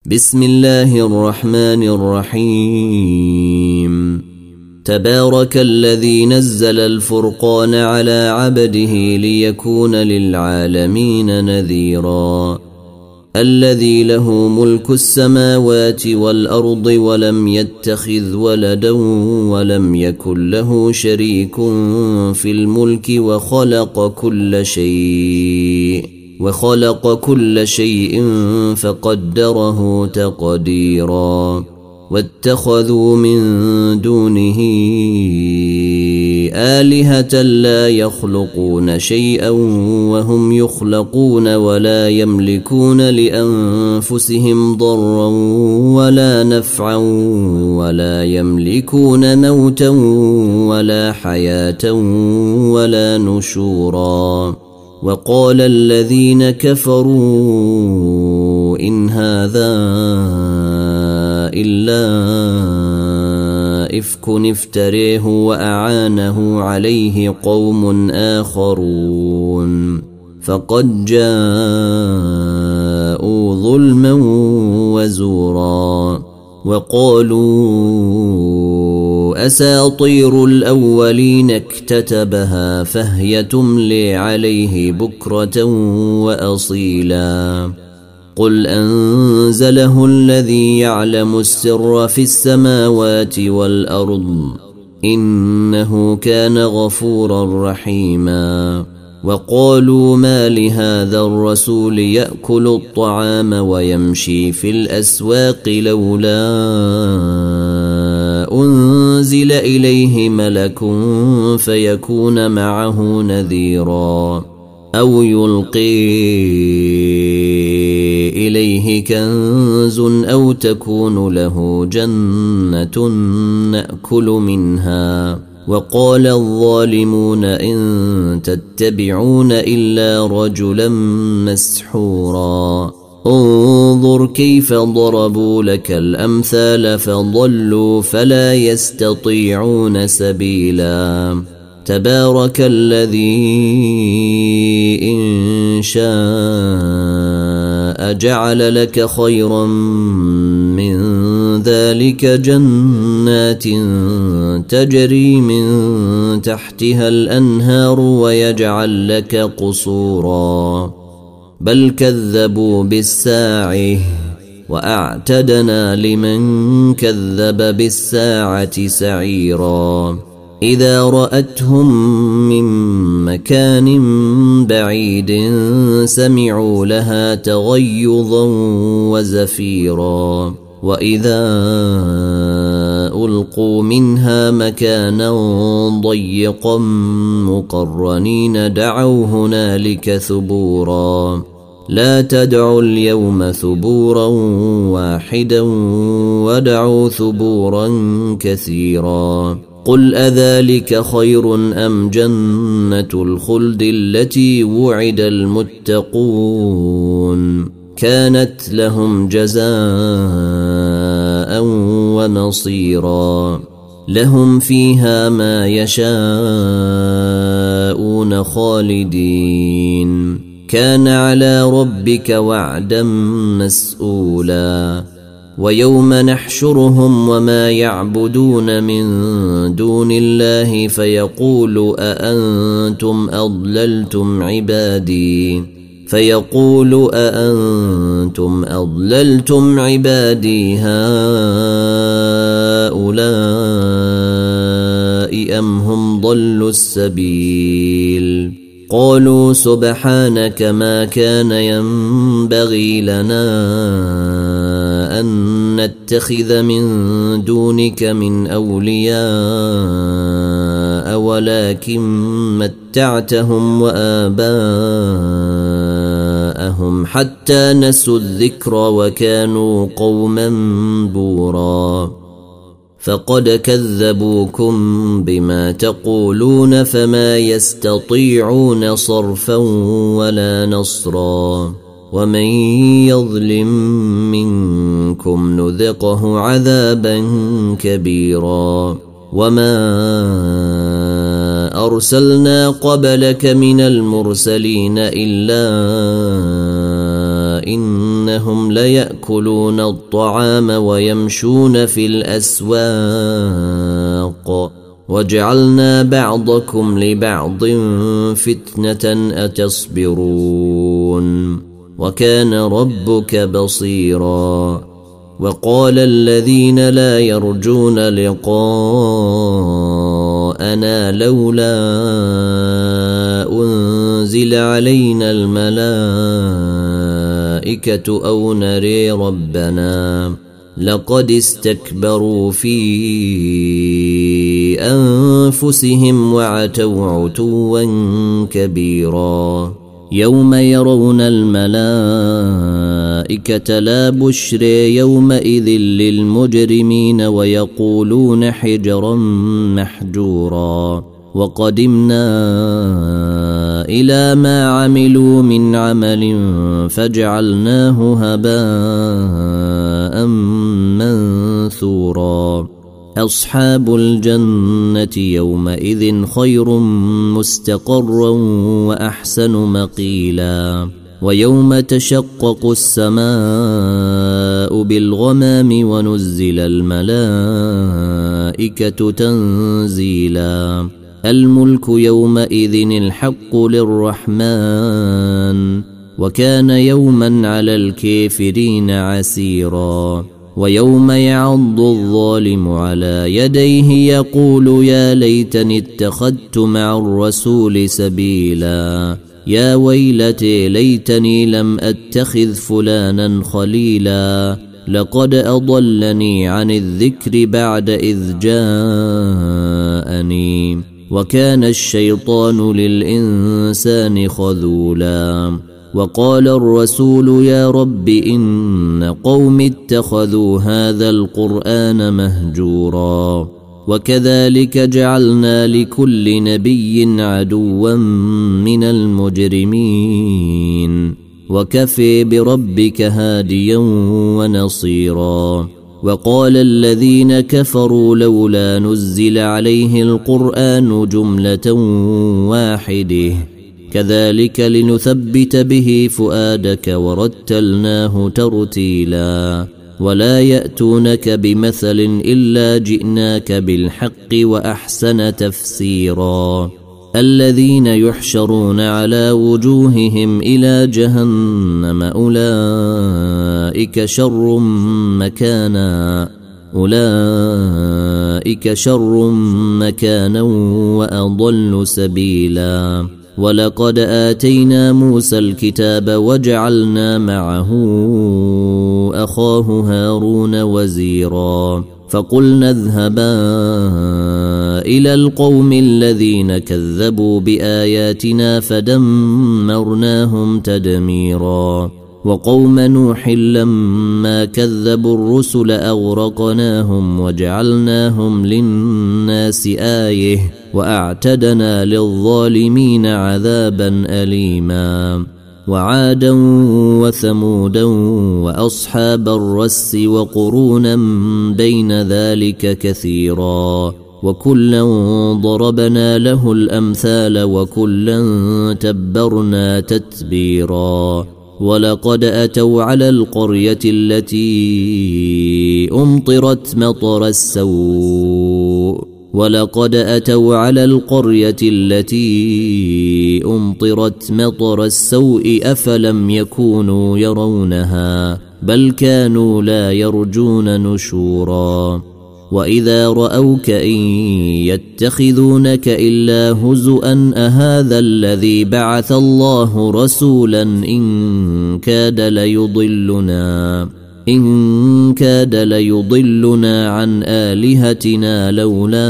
بسم الله الرحمن الرحيم. تبارك الذي نزل الفرقان على عبده ليكون للعالمين نذيرا. الذي له ملك السماوات والأرض ولم يتخذ ولدا ولم يكن له شريك في الملك وخلق كل شيء فقدره تقديرا. واتخذوا من دونه آلهة لا يخلقون شيئا وهم يخلقون ولا يملكون لأنفسهم ضرا ولا نفعا ولا يملكون موتا ولا حياة ولا نشورا. وقال الذين كفروا إن هذا إلا إفك افتريه وأعانه عليه قوم آخرون فقد جاءوا ظلما وزورا. وقالوا أساطير الأولين اكتتبها فهي تملي عليه بكرة وأصيلا. قل أنزله الذي يعلم السر في السماوات والأرض إنه كان غفورا رحيما. وقالوا ما لهذا الرسول يأكل الطعام ويمشي في الأسواق لولا أنزل إليه ملك فيكون معه نذيرا أو يلقي إليه كنز أو تكون له جنة نأكل منها. وقال الظالمون إن تتبعون إلا رجلا مسحورا. انظر كيف ضربوا لك الأمثال فضلوا فلا يستطيعون سبيلا. تبارك الذي إن شاء جعل لك خيرا من ذلك جنات تجري من تحتها الأنهار ويجعل لك قصورا بل كذبوا بالساعة وأعتدنا لمن كذب بالساعة سعيرا. إذا رأتهم من مكان بعيد سمعوا لها تغيظا وزفيرا. وإذا ألقوا منها مكانا ضيقا مقرنين دعوا هنالك ثبورا. لا تدعوا اليوم ثبورا واحدا ودعوا ثبورا كثيرا. قل أذلك خير أم جنة الخلد التي وعد المتقون كانت لهم جزاء ونصيرا. لهم فيها ما يشاءون خالدين كان على ربك وعدا مسؤولا. ويوم نحشرهم وما يعبدون من دون الله فيقول أأنتم أضللتم عبادي هؤلاء أم هم ضلوا السبيل. قالوا سبحانك ما كان ينبغي لنا أن نتخذ من دونك من أولياء ولكن متعتهم وآباءهم حتى نسوا الذكر وكانوا قوما بورا. فقد كذبوكم بما تقولون فما يستطيعون صرفا ولا نصرا. ومن يظلم منكم نذقه عذابا كبيرا. وما أرسلنا قبلك من المرسلين إلا إن إنهم ليأكلون الطعام ويمشون في الأسواق وجعلنا بعضكم لبعض فتنة أتصبرون وكان ربك بصيرا. وقال الذين لا يرجون لقاءنا لولا أنزل علينا الملائكة أو نري ربنا لقد استكبروا في أنفسهم وعتوا عتوا كبيرا. يوم يرون الملائكة لا بشر يومئذ للمجرمين ويقولون حجرا محجورا. وقدمنا إلى ما عملوا من عمل فجعلناه هباء منثورا. أصحاب الجنة يومئذ خير مستقرا وأحسن مقيلا. ويوم تشقق السماء بالغمام ونزل الملائكة تنزيلا. الملك يومئذ الحق للرحمن وكان يوما على الكافرين عسيرا. ويوم يعض الظالم على يديه يقول يا ليتني اتخذت مع الرسول سبيلا. يا ويلتي ليتني لم أتخذ فلانا خليلا لقد أضلني عن الذكر بعد إذ جاءني وكان الشيطان للإنسان خذولا. وقال الرسول يا رب إن قوم اتخذوا هذا القرآن مهجورا. وكذلك جعلنا لكل نبي عدوا من المجرمين وكفى بربك هاديا ونصيرا. وقال الذين كفروا لولا نزل عليه القرآن جملة واحدة كذلك لنثبت به فؤادك ورتلناه ترتيلا. ولا يأتونك بمثل إلا جئناك بالحق وأحسن تفسيرا. الذين يحشرون على وجوههم إلى جهنم أولئك شر مكانا وأضل سبيلا. ولقد آتينا موسى الكتاب وجعلنا معه أخاه هارون وزيرا. فقلنا اذهبا إلى القوم الذين كذبوا بآياتنا فدمرناهم تدميرا. وقوم نوح لما كذبوا الرسل أغرقناهم وجعلناهم للناس آية وأعتدنا للظالمين عذابا أليما. وعادا وثمودا وأصحاب الرس وقرونا بين ذلك كثيرا. وكلا ضربنا له الأمثال وكلا تبرنا تتبيرا. ولقد أتوا على القرية التي أمطرت مطر السوء أفلم يكونوا يرونها بل كانوا لا يرجون نشورا. وإذا رأوك إن يتخذونك إلا هزؤا أهذا الذي بعث الله رسولا إن كاد ليضلنا عن آلهتنا لولا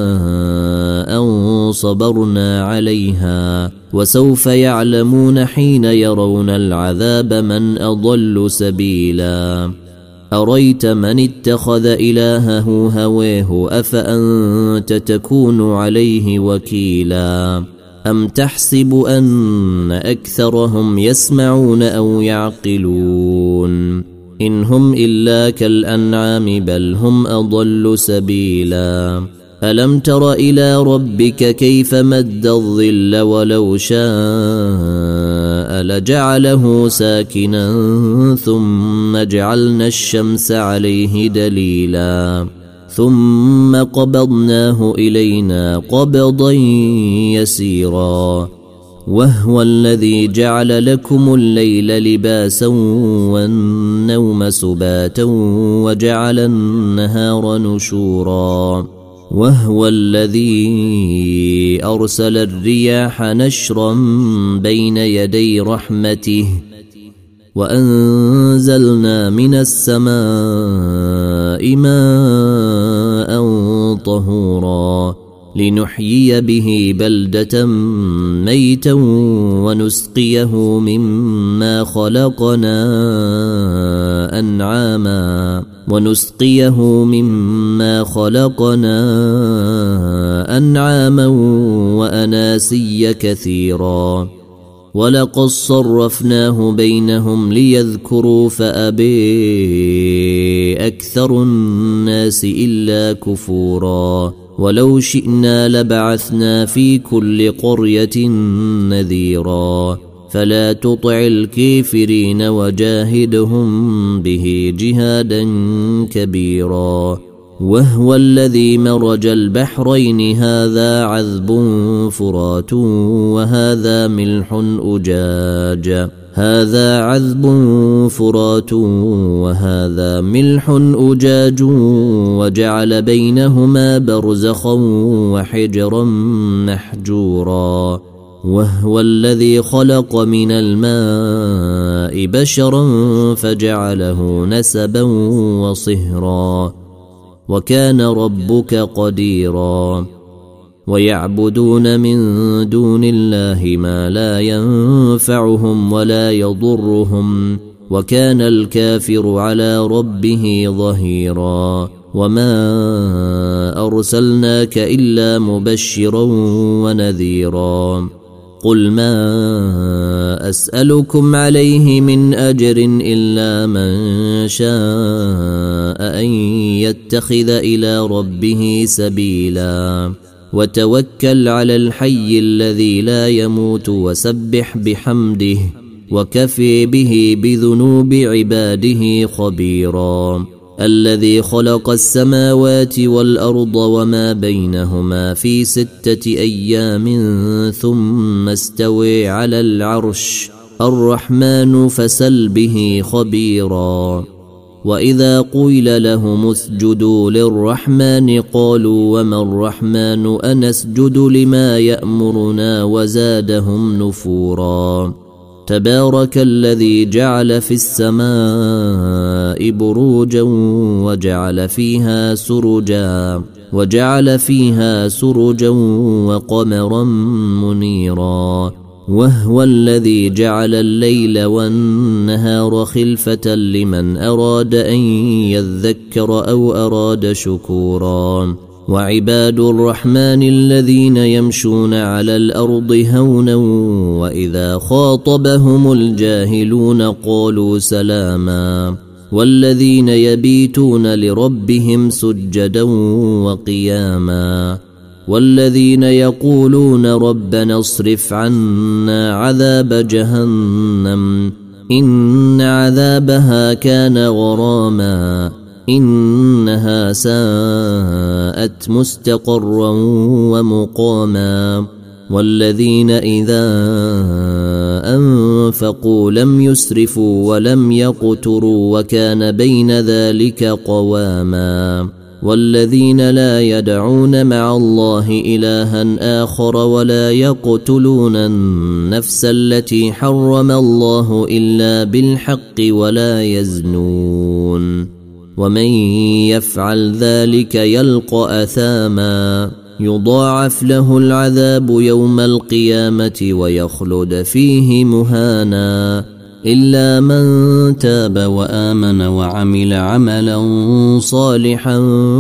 أن صبرنا عليها. وسوف يعلمون حين يرون العذاب من أضل سبيلا. أريت من اتخذ إلهه هواه أفأنت تكون عليه وكيلا. أم تحسب أن أكثرهم يسمعون أو يعقلون إن هم إلا كالأنعام بل هم أضل سبيلا. ألم تر إلى ربك كيف مد الظل ولو شاء لجعله ساكنا ثم جعلنا الشمس عليه دليلا ثم قبضناه إلينا قبضا يسيرا وهو الذي جعل لكم الليل لباسا والنوم سباتا وجعل النهار نشورا وهو الذي أرسل الرياح نشرا بين يدي رحمته وأنزلنا من السماء ماء طهورا لنحيي به بلدة ميتا ونسقيه مما خلقنا أنعاما وأناسيا كثيرا ولقد صرفناه بينهم ليذكروا فأبي أكثر الناس إلا كفورا ولو شئنا لبعثنا في كل قرية نذيرا فلا تطع الكافرين وجاهدهم به جهادا كبيرا وهو الذي مرج البحرين هذا عذب فرات وهذا ملح أجاج وجعل بينهما برزخا وحجرا محجورا وهو الذي خلق من الماء بشرا فجعله نسبا وصهرا وكان ربك قديرا ويعبدون من دون الله ما لا ينفعهم ولا يضرهم وكان الكافر على ربه ظهيرا وما أرسلناك إلا مبشرا ونذيرا قل ما أسألكم عليه من أجر إلا من شاء أن يتخذ إلى ربه سبيلا وتوكل على الحي الذي لا يموت وسبح بحمده وكفي به بذنوب عباده خبيرا الذي خلق السماوات والأرض وما بينهما في 6 أيام ثم استوى على العرش الرحمن فسل به خبيرا وإذا قيل لهم اسجدوا للرحمن قالوا وما الرحمن أنسجد لما يأمرنا وزادهم نفورا تبارك الذي جعل في السماء بروجا وجعل فيها سرجا وقمرا منيرا وهو الذي جعل الليل والنهار خلفة لمن أراد أن يذكر أو أراد شكورا وعباد الرحمن الذين يمشون على الأرض هونا وإذا خاطبهم الجاهلون قالوا سلاما والذين يبيتون لربهم سجدا وقياما والذين يقولون ربنا اصرف عنا عذاب جهنم إن عذابها كان غراما إنها ساءت مستقرا ومقاما والذين إذا أنفقوا لم يسرفوا ولم يقتروا وكان بين ذلك قواما والذين لا يدعون مع الله إلها آخر ولا يقتلون النفس التي حرم الله إلا بالحق ولا يزنون ومن يفعل ذلك يلقى أثاما يضاعف له العذاب يوم القيامة ويخلد فيه مهانا إلا من تاب وآمن وعمل عملا صالحا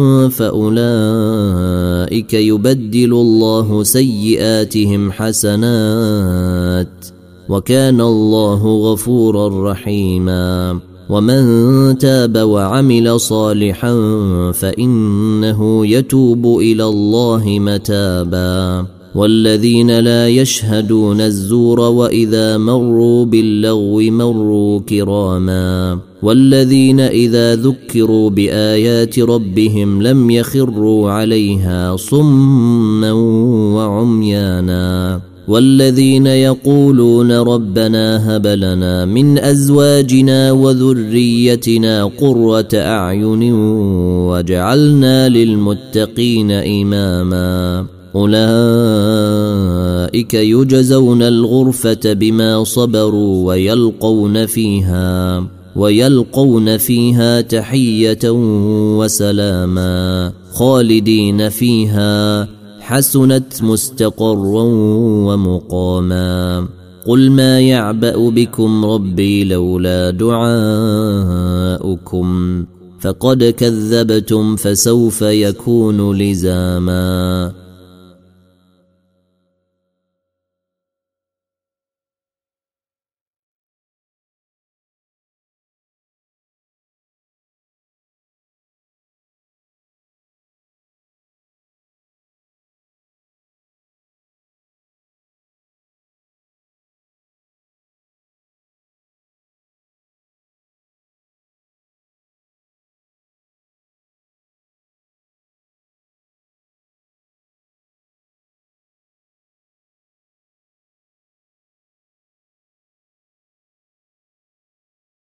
فأولئك يبدل الله سيئاتهم حسنات وكان الله غفورا رحيما ومن تاب وعمل صالحا فإنه يتوب إلى الله متابا والذين لا يشهدون الزور وإذا مروا باللغو مروا كراما والذين إذا ذكروا بآيات ربهم لم يخروا عليها صما وعميانا والذين يقولون ربنا هب لنا من أزواجنا وذريتنا قرة أعين واجعلنا للمتقين إماما أولئك يجزون الغرفة بما صبروا ويلقون فيها تحية وسلاما خالدين فيها حسنت مستقرا ومقاما قل ما يعبأ بكم ربي لولا دعاؤكم فقد كذبتم فسوف يكون لزاما